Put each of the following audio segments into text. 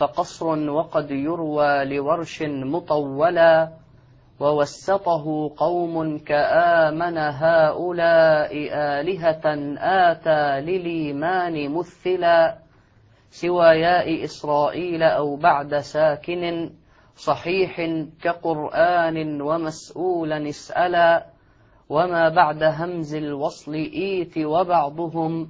فقصر وقد يروى لورش مطولا ووسطه قوم كآمن هؤلاء آلهة آتى للإيمان مثلا سوى ياء إسرائيل أو بعد ساكن صحيح كقرآن ومسؤولا اسألا وما بعد همز الوصل إيت وبعضهم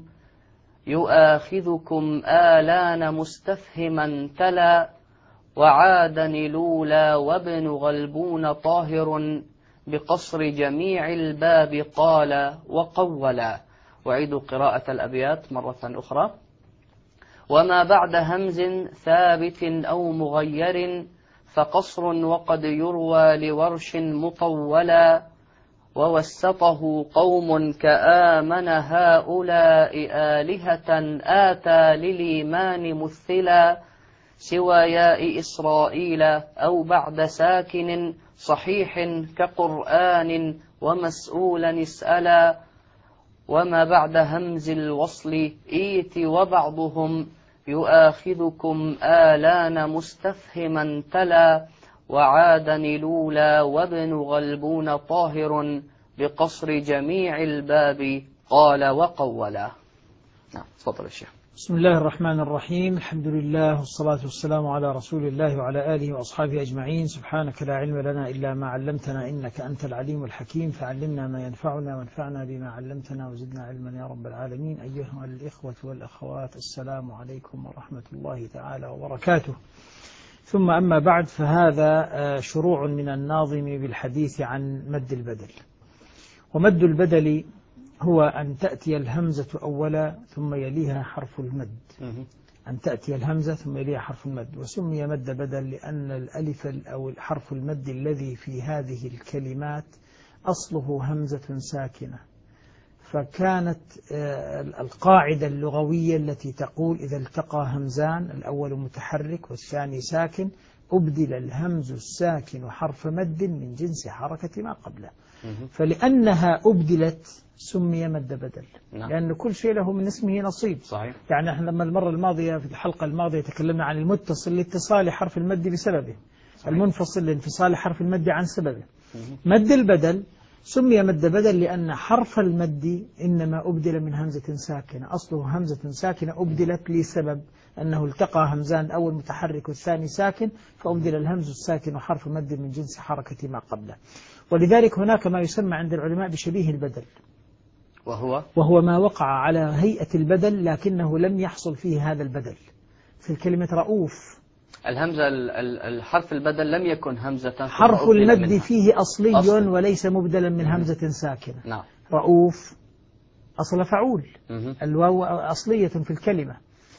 يؤاخذكم آلان مستفهما تلا وعادني لولا وابن غلبون طاهر بقصر جميع الباب قال وقولا. وعيد قراءة الأبيات مرة أخرى. وما بعد همز ثابت أو مغير فقصر وقد يروى لورش مطولا ووسطه قوم كآمن هؤلاء آلهة آتى للإيمان مثلا سوى ياء إسرائيل أو بعد ساكن صحيح كقرآن ومسؤولا اسألا وما بعد همز الوصل إيت وبعضهم يؤاخذكم آلان مستفهما تلا وعادني لولا وابن غلبون طاهر بقصر جميع الباب قال وقولا. نعم تفضل الشيخ. بسم الله الرحمن الرحيم. الحمد لله والصلاة والسلام على رسول الله وعلى آله وأصحابه أجمعين. سبحانك لا علم لنا إلا ما علمتنا إنك أنت العليم الحكيم فعلمنا ما ينفعنا وانفعنا بما علمتنا وزدنا علما يا رب العالمين. أيها الإخوة والأخوات السلام عليكم ورحمة الله تعالى وبركاته. ثم أما بعد فهذا شروع من الناظم بالحديث عن مد البدل. ومد البدل هو أن تأتي الهمزة أولا ثم يليها حرف المد. أن تأتي الهمزة ثم يليها حرف المد. وسمي مد بدل لأن الألف أو حرف المد الذي في هذه الكلمات أصله همزة ساكنة، فكانت القاعدة اللغوية التي تقول إذا التقى همزان الأول متحرك والثاني ساكن أبدل الهمز الساكن حرف مد من جنس حركة ما قبله. فلأنها أبدلت سمي مد بدل. لأن كل شيء له من اسمه نصيب. صحيح. يعني احنا لما المرة الماضية في الحلقة الماضية تكلمنا عن المتصل لاتصال حرف المد بسببه. صحيح. المنفصل لانفصال حرف المد عن سببه. مد البدل سمي مد بدل لأن حرف المد إنما أبدل من همزة ساكنة، أصله همزة ساكنة أبدلت لسبب أنه التقى همزان الأول متحرك والثاني ساكن فأبدل الهمز الساكن وحرف مد من جنس حركة ما قبله. ولذلك هناك ما يسمى عند العلماء بشبيه البدل، وهو ما وقع على هيئة البدل لكنه لم يحصل فيه هذا البدل. في كلمة رؤوف الهمزة الحرف البدل لم يكن همزة، حرف المد فيه أصلي وليس مبدلا من همزة ساكنة. نعم. رؤوف أصل فعول، الواو أصلية في الكلمة.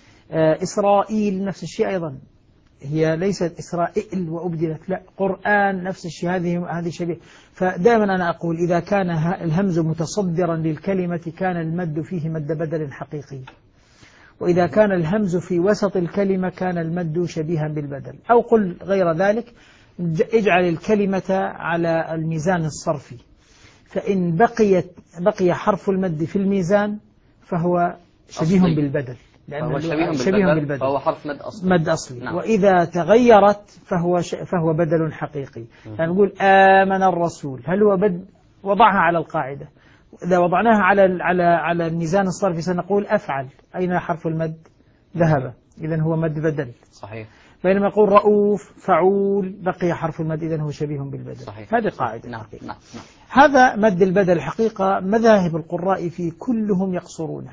إسرائيل نفس الشيء أيضا، هي ليست إسرائيل وأبدلت، لا، قرآن نفس الشيء، هذه شبيه. فدائما أنا أقول إذا كان الهمز متصدرا للكلمة كان المد فيه مد بدل حقيقي، وإذا كان الهمز في وسط الكلمة كان المد شبيها بالبدل. أو قل غير ذلك، اجعل الكلمة على الميزان الصرفي، فإن بقي حرف المد في الميزان فهو شبيه بالبدل، لأنه شبيه بالبدل فهو حرف مد أصلي. نعم. وإذا تغيرت فهو بدل حقيقي. يعني نقول آمن الرسول، هل هو وضعها على القاعدة؟ إذا وضعناها على الميزان الصرفي سنقول أفعل، أين حرف المد؟ ذهب، إذن هو مد بدل. صحيح. بينما يقول رؤوف فعول بقي حرف المد، إذن هو شبيه بالبدل. صحيح. هذه قاعدة. نعم. نعم. هذا مد البدل حقيقة مذاهب القراء في كلهم يقصرونه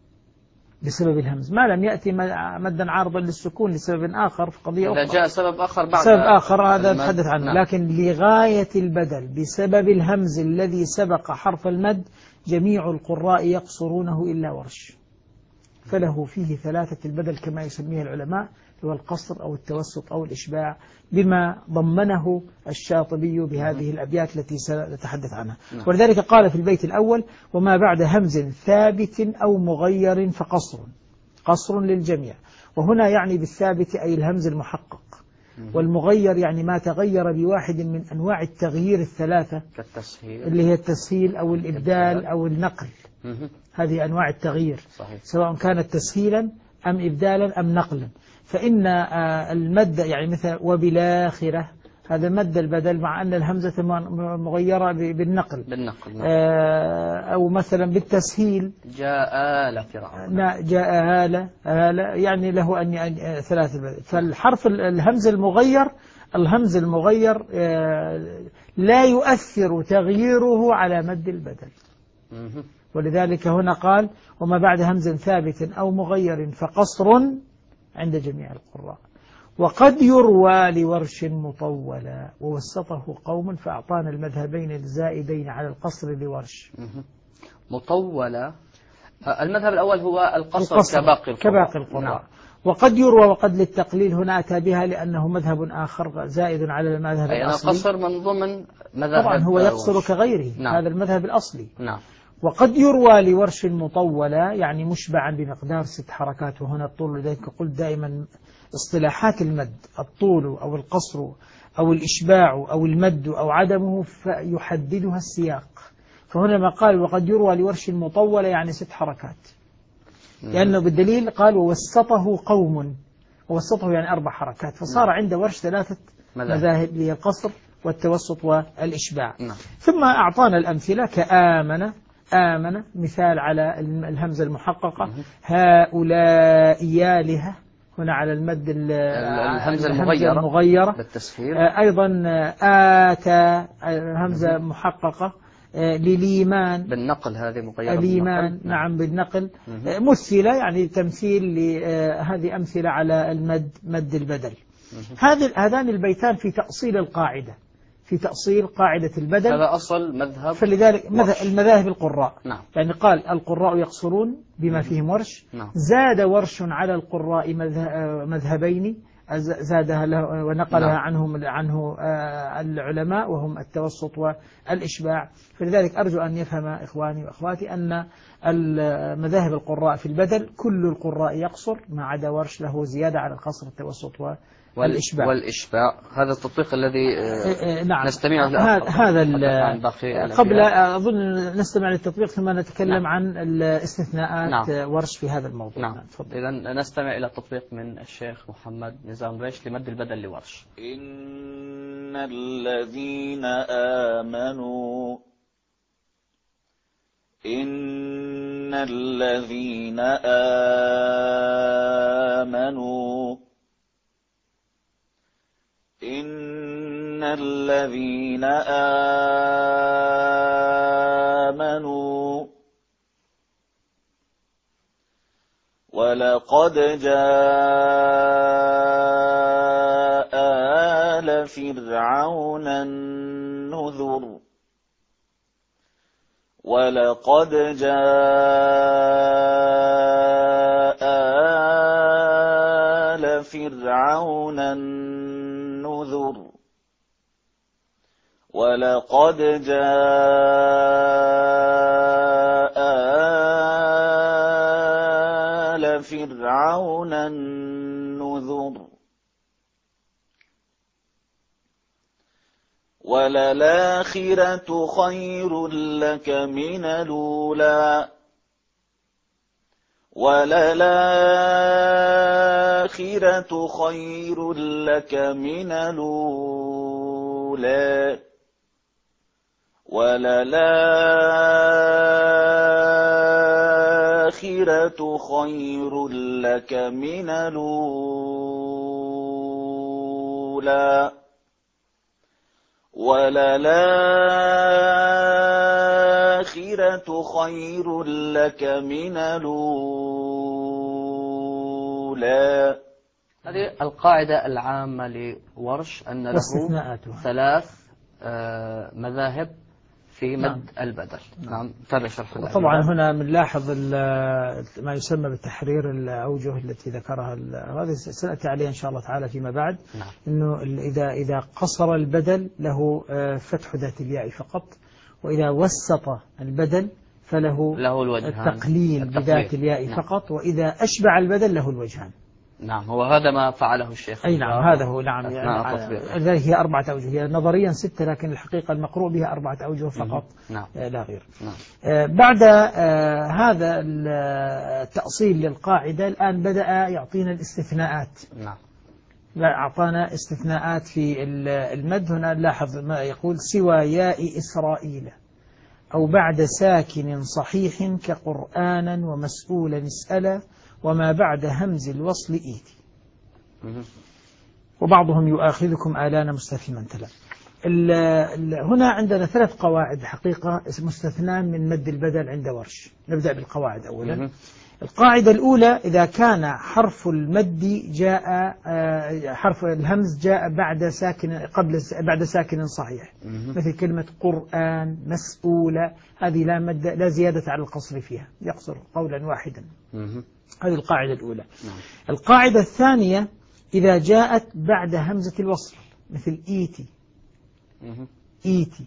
بسبب الهمز، ما لم يأتي مدا عارضا للسكون لسبب آخر في قضية أخرى. إذا جاء سبب آخر بعد سبب آخر هذا نتحدث عنه. نعم. لكن لغاية البدل بسبب الهمز الذي سبق حرف المد جميع القراء يقصرونه إلا ورش، فله فيه ثلاثة البدل كما يسميه العلماء، هو القصر أو التوسط أو الإشباع، بما ضمنه الشاطبي بهذه الأبيات التي سنتحدث عنها. ولذلك قال في البيت الأول: وما بعد همز ثابت أو مغير فقصر، قصر للجميع. وهنا يعني بالثابت أي الهمز المحقق، والمغير يعني ما تغير بواحد من أنواع التغيير الثلاثة كالتسهيل، اللي هي التسهيل أو الإبدال أو النقل. هذه أنواع التغيير. صحيح. سواء كانت تسهيلا أم إبدالا أم نقلا. فإن المد يعني مثل وبالآخرة هذا مد البدل مع أن الهمزة مغيرة بالنقل بالنقل. أو مثلا بالتسهيل جاء آل فرعون. جاء آل يعني له أن ثلاث البدل. فالحرف الهمز المغير لا يؤثر تغييره على مد البدل. ولذلك هنا قال وما بعد همز ثابت أو مغير فقصر عند جميع القراء. وقد يروى لورش مطولا ووسطه قوم فأعطانا المذهبين الزائدين على القصر لورش. مطولا المذهب الأول هو القصر كباقي القراء. نعم. وقد يروى وقد للتقليل هنا أتى بها لأنه مذهب آخر زائد على المذهب الأصلي. القصر من ضمن مذهب طبعا هو يقصر كغيره. نعم. هذا المذهب الأصلي. نعم. وقد يروى لورش مطولا يعني مشبعا بمقدار 6 حركات. وهنا الطول لذلك قلت دائما اصطلاحات المد الطول أو القصر أو الإشباع أو المد أو عدمه فيحددها السياق. فهنا ما قال وقد يروى لورش مطولا يعني 6 حركات لأنه بالدليل قال ووسطه قوم ووسطه يعني 4 حركات فصار عند ورش 3 مذاهب هي القصر والتوسط والإشباع. ثم أعطانا الأمثلة آمن مثال على الهمزة المحققة هؤلاء يالها هنا على المد الهمزة المغيرة بالتسهيل. أيضا آتى همزة محققة لليمان بالنقل هذه مغيرة الإيمان. نعم بالنقل. مثلة يعني تمثيل هذه أمثلة على مد البدل. هذان البيتان في تأصيل القاعدة في تأصيل قاعدة البدل. هذا أصل مذهب فلذلك المذاهب القراء. نعم. يعني قال القراء يقصرون بما فيهم ورش. نعم. زاد ورش على القراء مذهبين زادها ونقلها. نعم. عنه العلماء وهم التوسط والإشباع. فلذلك أرجو أن يفهم إخواني وأخواتي أن المذاهب القراء في البدل كل القراء يقصر ما عدا ورش له زيادة على القصر التوسط والإشباع. هذا التطبيق الذي نعم. نستمع هذا قبل أظن نستمع للتطبيق ثم نتكلم. نعم. عن الاستثناءات. نعم. ورش في هذا الموضوع. نعم. إذن نستمع إلى التطبيق من الشيخ محمد نزام ريش لمد البدل لورش. إن الذين آمنوا إن الذين آمنوا إن الذين آمنوا ولقد جاء آل فرعون النذر ولقد جاء آل فرعون النذر ولقد جاء آل فرعون النذر وللآخرة خير لك من الأولى وللآخرة خير لك من الأولى وللآخرة خير لك من الأولى وللآخرة خير لك من الأولى. هذه القاعدة العامة لورش أن له 3 مذاهب في مد. نعم. البدل. نعم. تابع شرح. طبعا هنا بنلاحظ ما يسمى بالتحرير الأوجه التي ذكرها هذه سنأتي عليها إن شاء الله تعالى فيما بعد. نعم. إنه إذا قصر البدل له فتح ذات الياء فقط وإذا وسط البدل فله التقليل بذات الياء. نعم. فقط وإذا أشبع البدل له الوجهان. نعم، هو هذا ما فعله الشيخ. أي نعم، هذا هو. نعم، لذلك هي 4 أوجه، هي نظريا 6 لكن الحقيقة المقروء بها 4 أوجه فقط. نعم. لا غير. نعم. بعد هذا التأصيل للقاعدة الآن بدأ يعطينا الاستثناءات. نعم. أعطانا استثناءات في المد. هنا لاحظ ما يقول: سوى ياء إسرائيل أو بعد ساكن صحيح كقرآنا ومسؤولا اسألا وما بعد همز الوصل إيتي. وبعضهم يؤاخذكم آلان مستفهما تلا. هنا عندنا 3 قواعد حقيقة مستثنى من مد البدل عند ورش. نبدأ بالقواعد أولا. القاعدة الأولى: إذا كان حرف المد جاء حرف الهمز جاء بعد ساكن صحيح، مثل كلمة قرآن، مسؤولة، هذه لا زيادة على القصر فيها، يقصر قولا واحدا. هذه القاعدة الأولى. القاعدة الثانية: إذا جاءت بعد همزة الوصل، مثل إيتي. إيتي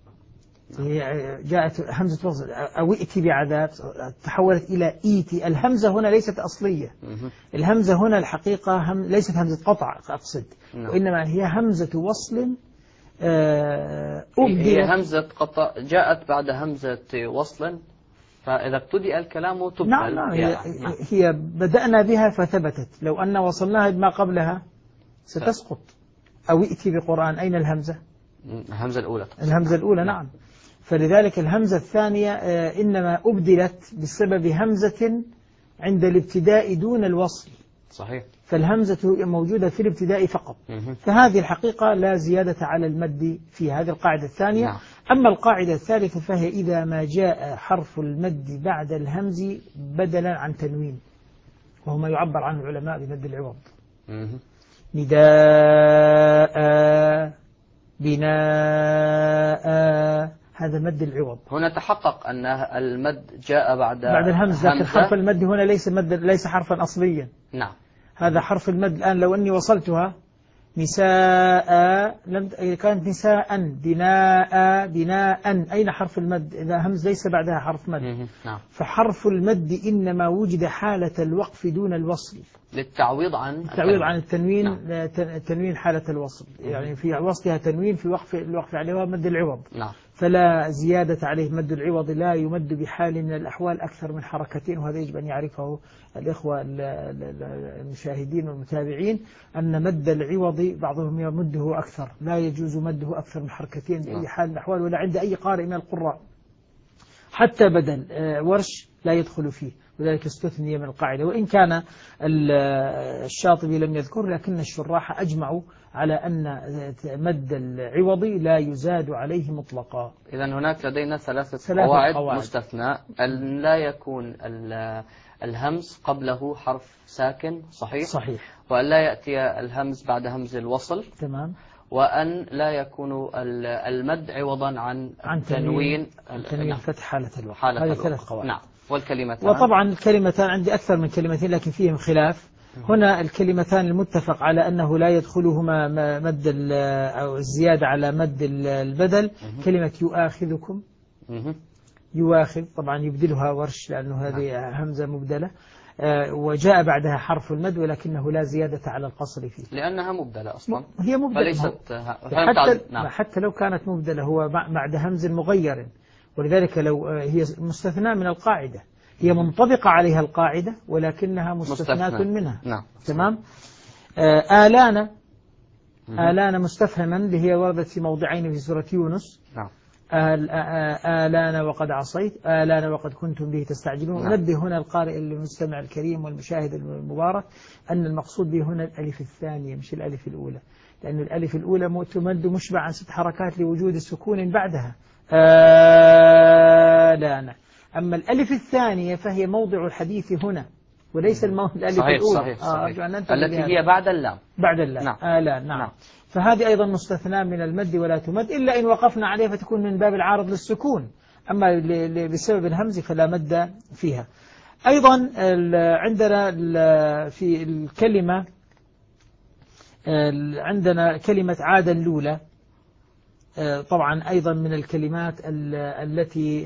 جاءت همزة وصل، أو ائتي بعذاب تحولت إلى إيتي. الهمزة هنا ليست أصلية. الهمزة هنا الحقيقة ليست همزة قطع أقصد، وإنما هي همزة وصل. هي همزة قطع جاءت بعد همزة وصل، فإذا ابتدأ الكلام تبدل. نعم. هي بدأنا بها فثبتت، لو أن وصلناها بما قبلها ستسقط. أو ائتي بقرآن، أين الهمزة؟ الهمزة الأولى. الهمزة الأولى. نعم. فلذلك الهمزة الثانية إنما أبدلت بسبب همزة عند الابتداء دون الوصل. صحيح. فالهمزة موجودة في الابتداء فقط. فهذه الحقيقة لا زيادة على المد في هذه القاعدة الثانية. نعم. أما القاعدة الثالثة فهي إذا ما جاء حرف المد بعد الهمز بدلا عن تنوين، وهو ما يعبر عنه العلماء بمد العوض. نداء، بناء، هذا مد العوض. هنا تحقق أن المد جاء بعد الهمز، لكن حرف المد هنا ليس حرفا أصليا. نعم. هذا حرف المد. الآن لو أني وصلتها نساء، كانت نساء، بناء، بناء، أين حرف المد؟ إذا همز ليس بعدها حرف مد. نعم. فحرف المد إنما وجد حالة الوقف دون الوصل، للتعويض عن التنوين. نعم. تنوين حالة الوصل، يعني في وصلها تنوين، في الوقف عليها مد العوض. نعم. فلا زيادة عليه. مد العوض لا يمد بحال من الأحوال أكثر من حركتين، وهذا يجب أن يعرفه الإخوة المشاهدين والمتابعين، أن مد العوض بعضهم يمده أكثر، لا يجوز مده أكثر من حركتين بأي حال من الأحوال، ولا عند أي قارئ من القراء. حتى بدل ورش لا يدخل فيه، وذلك استثني من القاعدة، وإن كان الشاطبي لم يذكر، لكن الشراح أجمعوا على أن مد العوضي لا يزاد عليه مطلقا. إذن هناك لدينا 3 قواعد مستثنى: أن لا يكون الهمز قبله حرف ساكن صحيح. وأن لا يأتي الهمز بعد همز الوصل. تمام. وأن لا يكون المد عوضا عن تنوين الفتح حالة الوقت. هذه 3 قواعد. نعم. والكلمتان، وطبعا الكلمتان عندي أكثر من كلمتين لكن فيهم خلاف. هنا الكلمتان المتفق على أنه لا يدخلهما مد أو الزيادة على مد البدل. كلمة يؤاخذكم، يؤاخذ طبعا يبدلها ورش لأنه هذه همزة مبدلة، وجاء بعدها حرف المد ولكنه لا زيادة على القصر فيه لأنها مبدلة أصلا. هي مبدلة فليست حتى لو كانت مبدلة، هو بعد همز مغير، ولذلك لو هي مستثناء من القاعدة، هي منطبقة عليها القاعدة ولكنها مستثناة منها. نعم. تمام. آلان مستفهما اللي هي وردت في موضعين في سورة يونس. نعم. آلان وقد عصيت، آلان وقد كنتم به تستعجلون. نعم. نبه هنا القارئ المستمع الكريم والمشاهد المبارك أن المقصود به هنا الألف الثانية مش الألف الأولى، لأن الألف الأولى تمد مشبع عن 6 حركات لوجود سكون بعدها. آلان. أما الألف الثانية فهي موضع الحديث هنا وليس الألف الأولى. صحيح. التي هي بعد اللام. نعم. آلان. نعم. فهذه أيضا مستثنى من المد ولا تمد إلا إن وقفنا عليه فتكون من باب العارض للسكون، أما بسبب الهمز فلا مد فيها. أيضا عندنا في الكلمة عندنا كلمة عاد اللولى. طبعا أيضا من الكلمات التي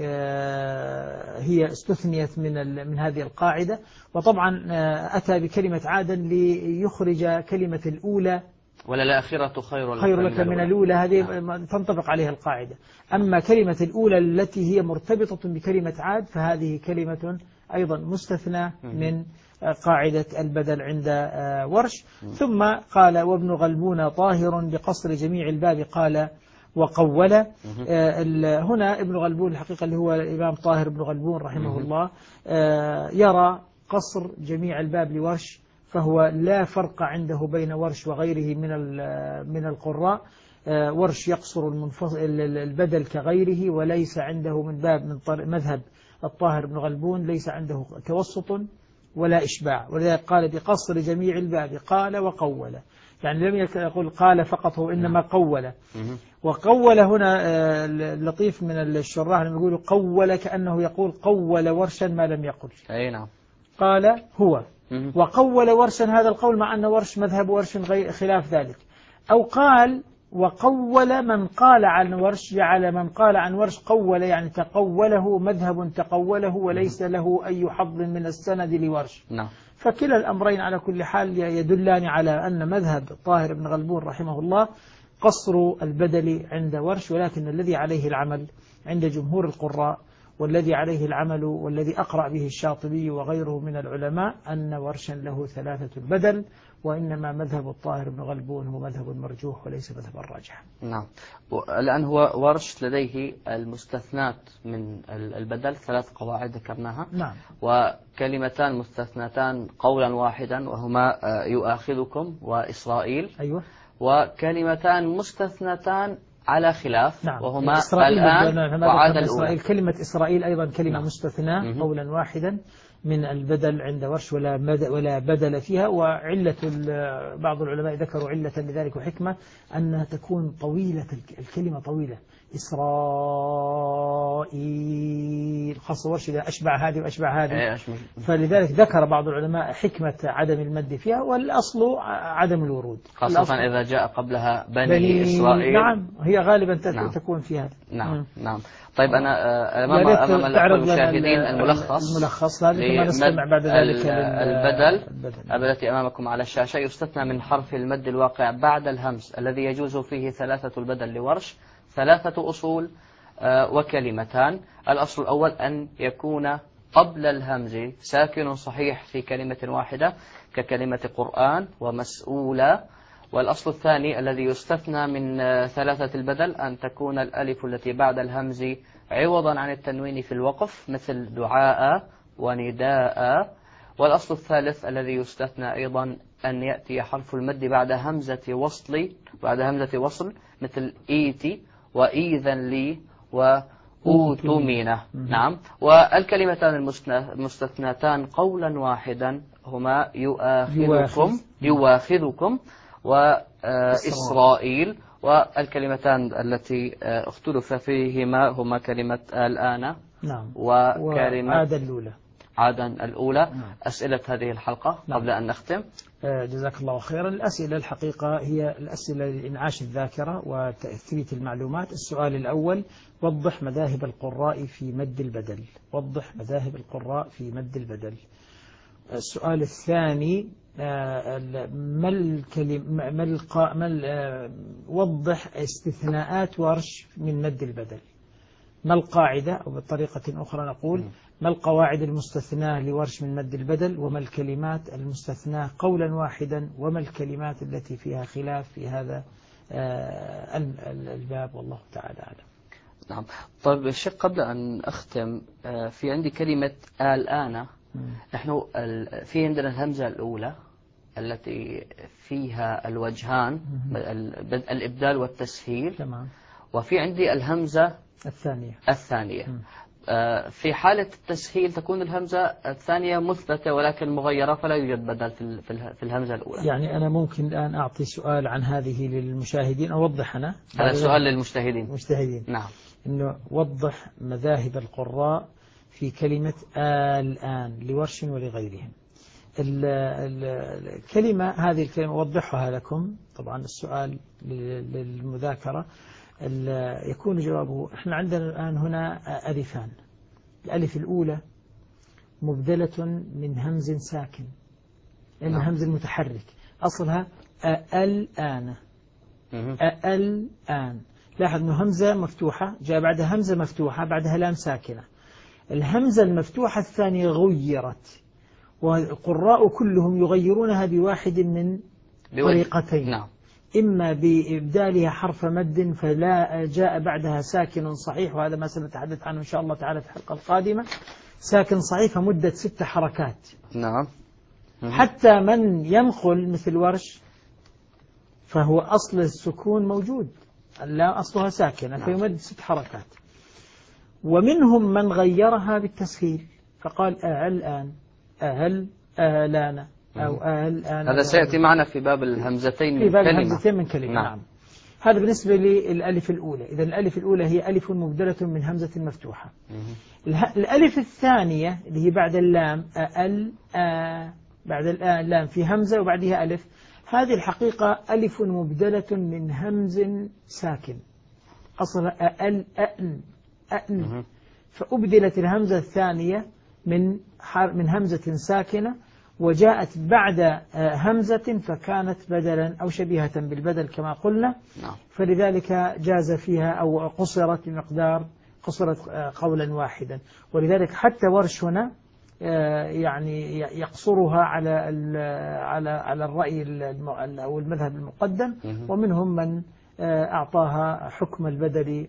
هي استثنيت من هذه القاعدة. وطبعا أتى بكلمة عادا ليخرج كلمة الأولى وللآخرة خير لك من الأولى، هذه تنطبق عليها القاعدة. أما كلمة الأولى التي هي مرتبطة بكلمة عاد فهذه كلمة أيضا مستثنى من قاعدة البدل عند ورش. ثم قال وابن غلبون طاهر بقصر جميع الباب قال وقول. هنا ابن غلبون الحقيقة اللي هو الإمام طاهر بن غلبون رحمه الله يرى قصر جميع الباب لورش، فهو لا فرق عنده بين ورش وغيره من القراء. ورش يقصر البدل كغيره، وليس عنده من باب من مذهب الطاهر بن غلبون ليس عنده توسط ولا إشباع، ولذلك قال بقصر جميع الباب قال وقول، يعني لم يقول قال فقط، هو إنما قول. وقول هنا لطيف من الشراح لما يقولوا قول كأنه يقول قول ورشا ما لم يقل. أي نعم. قال هو وقول ورشا، هذا القول مع أن ورش مذهب ورش خلاف ذلك. أو قال وقول من قال عن ورش، جعل من قال عن ورش قول، يعني تقوله مذهب تقوله وليس له أي حظ من السند لورش. نعم. فكلا الأمرين على كل حال يدلان على أن مذهب طاهر بن غلبون رحمه الله قصر البدل عند ورش، ولكن الذي عليه العمل عند جمهور القراء والذي عليه العمل والذي أقرأ به الشاطبي وغيره من العلماء أن ورشا له ثلاثة البدل، وإنما مذهب الطاهر بن غلبون هو مذهب مرجوح وليس مذهب الراجح. نعم. الآن هو ورش لديه المستثنات من البدل 3 قواعد ذكرناها. نعم. وكلمتان مستثنتان قولا واحدا وهما يؤاخذكم وإسرائيل. أيوة. وكلمتان مستثنتان على خلاف. نعم. وهما الآن وعاد الأولى. كلمة إسرائيل أيضا كلمة مستثناة قولا واحدا من البدل عند ورش ولا بدل فيها. وعلة بعض العلماء ذكروا علة لذلك وحكمة أنها تكون طويلة، الكلمة طويلة. إسرائيل خاصة ورش إذا أشبع هذه وأشبع هذه، فلذلك ذكر بعض العلماء حكمة عدم المد فيها، والأصل عدم الورود، خاصة إذا جاء قبلها بني إسرائيل. نعم، هي غالبا تكون فيها. نعم. نعم. طيب أنا أمام المشاهدين الملخص هذا نستمع بعد ذلك البدل التي أمامكم على الشاشة. يستثنى من حرف المد الواقع بعد الهمز الذي يجوز فيه 3 البدل لورش 3 أصول وكلمتان. الأصل الأول أن يكون قبل الهمز ساكن صحيح في كلمة واحدة ككلمة قرآن ومسؤولة. والأصل الثاني الذي يستثنى من 3 البدل أن تكون الألف التي بعد الهمز عوضا عن التنوين في الوقف مثل دعاء ونداء. والأصل الثالث الذي يستثنى أيضا أن يأتي حرف المد بعد همزة وصل مثل إيتي وإيذن لي وأوتمينة. نعم. والكلمتان المستثنتان قولا واحدا هما يؤاخذكم وإسرائيل. والكلمتان التي اختلف فيهما هما كلمة الآن. نعم. وكلمة عادا الأولى. نعم. أسئلة هذه الحلقة قبل أن نختم. جزاك الله خيرا. الأسئلة الحقيقة هي الأسئلة لإنعاش الذاكرة وتثبيت المعلومات. السؤال الأول: وضح مذاهب القراء في مد البدل. وضح مذاهب القراء في مد البدل. السؤال الثاني: وضح استثناءات ورش من مد البدل. ما القاعدة، أو بطريقة أخرى نقول ما القواعد المستثناة لورش من مد البدل، وما الكلمات المستثناة قولا واحدا، وما الكلمات التي فيها خلاف في هذا الباب، والله تعالى أعلم. نعم. طيب الشيخ، قبل أن أختم في عندي كلمة الآن. نحن في عندنا الهمزة الأولى التي فيها الوجهان الإبدال والتسهيل. تمام. وفي عندي الهمزة الثانية. في حالة التسهيل تكون الهمزة الثانية مثبتة ولكن مغيرة، فلا يوجد بدل في الهمزة الأولى. يعني أنا ممكن الآن أعطي سؤال عن هذه للمشاهدين، أوضح أنا هذا سؤال للمشاهدين. نعم. إنه وضح مذاهب القراء في كلمة الآن لورش ولغيرهم. هذه الكلمة وضحها لكم، طبعا السؤال للمذاكرة. يكون جوابه احنا عندنا الآن هنا ألفان. الألف الأولى مبدلة من همز ساكن، لأن همز المتحرك أصلها الآن. الآن لاحظ أنه همزة مفتوحة جاء بعدها همزة مفتوحة بعدها لام ساكنة. الهمزة المفتوحة الثانية غيرت، والقراء كلهم يغيرونها بواحد من طريقتين. نعم. إما بإبدالها حرف مد فلا جاء بعدها ساكن صحيح، وهذا ما سنتحدث عنه إن شاء الله تعالى في الحلقة القادمة. ساكن صحيح فمدة 6 حركات. نعم. حتى من ينقل مثل ورش فهو أصل السكون موجود، لا أصلها ساكنة فيمد 6 حركات. ومنهم من غيرها بالتسهيل فقال الآن آلان أو الآن. هذا سيأتي معنا في باب الهمزتين من كلمة. الهمزتين من كلمة. نعم. هذا بالنسبة للألف الأولى. إذا الألف الأولى هي ألف مبدلة من همزة مفتوحة. الألف الثانية اللي هي بعد اللام بعد اللام في همزة وبعدها ألف، هذه الحقيقة ألف مبدلة من همز ساكن أصلا أن، فأبدلت الهمزة الثانية من همزة ساكنة وجاءت بعد همزة فكانت بدلا أو شبيهة بالبدل كما قلنا. فلذلك جاز فيها أو قصرت بمقدار قصرت قولا واحدا. ولذلك حتى ورش هنا يعني يقصرها على الرأي أو المذهب المقدم، ومنهم من أعطاها حكم البدل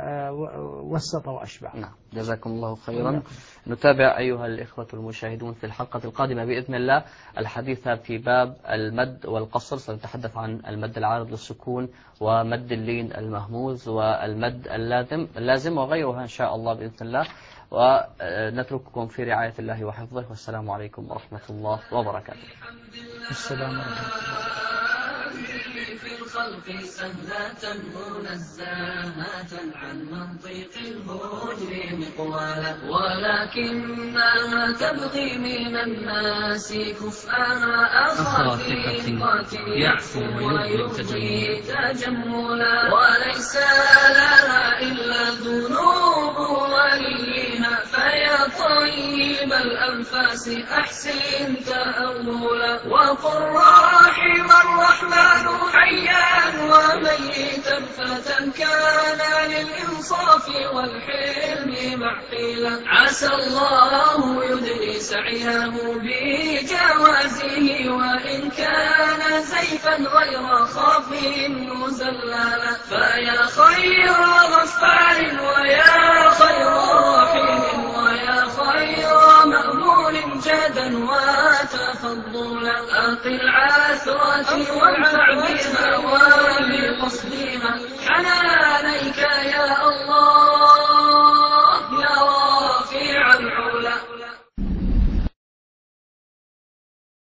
فوسط وأشبع. نعم. جزاكم الله خيرا. نتابع أيها الإخوة المشاهدون في الحلقة القادمة بإذن الله الحديث في باب المد والقصر. سنتحدث عن المد العارض للسكون ومد اللين المهموز والمد اللازم وغيرها إن شاء الله بإذن الله. ونترككم في رعاية الله وحفظه، والسلام عليكم ورحمة الله وبركاته. السلام عليكم. في الخلق سهلة منزهة عن منطق الهجر مقوالا، ولكنها تبغي من الناس كفءها أخاطئة يعفو ويبغي تجملا، وليس لها إلا ذنوب وليها، فيا طيب الأنفاس أحسن تأولا، وقل رحم الرحمن حيا وميتا فتى كان للإنصاف والحلم معقيلا، عسى الله يدري سعيه بجوازه، وإن كان زيفا غير خاف مزللا، فيا خير غفار ويا خير رحيم ويا خير مأمون جدا وتفضلا، أقل عثرة والتعبير وبقصدها حنانيك يا الله.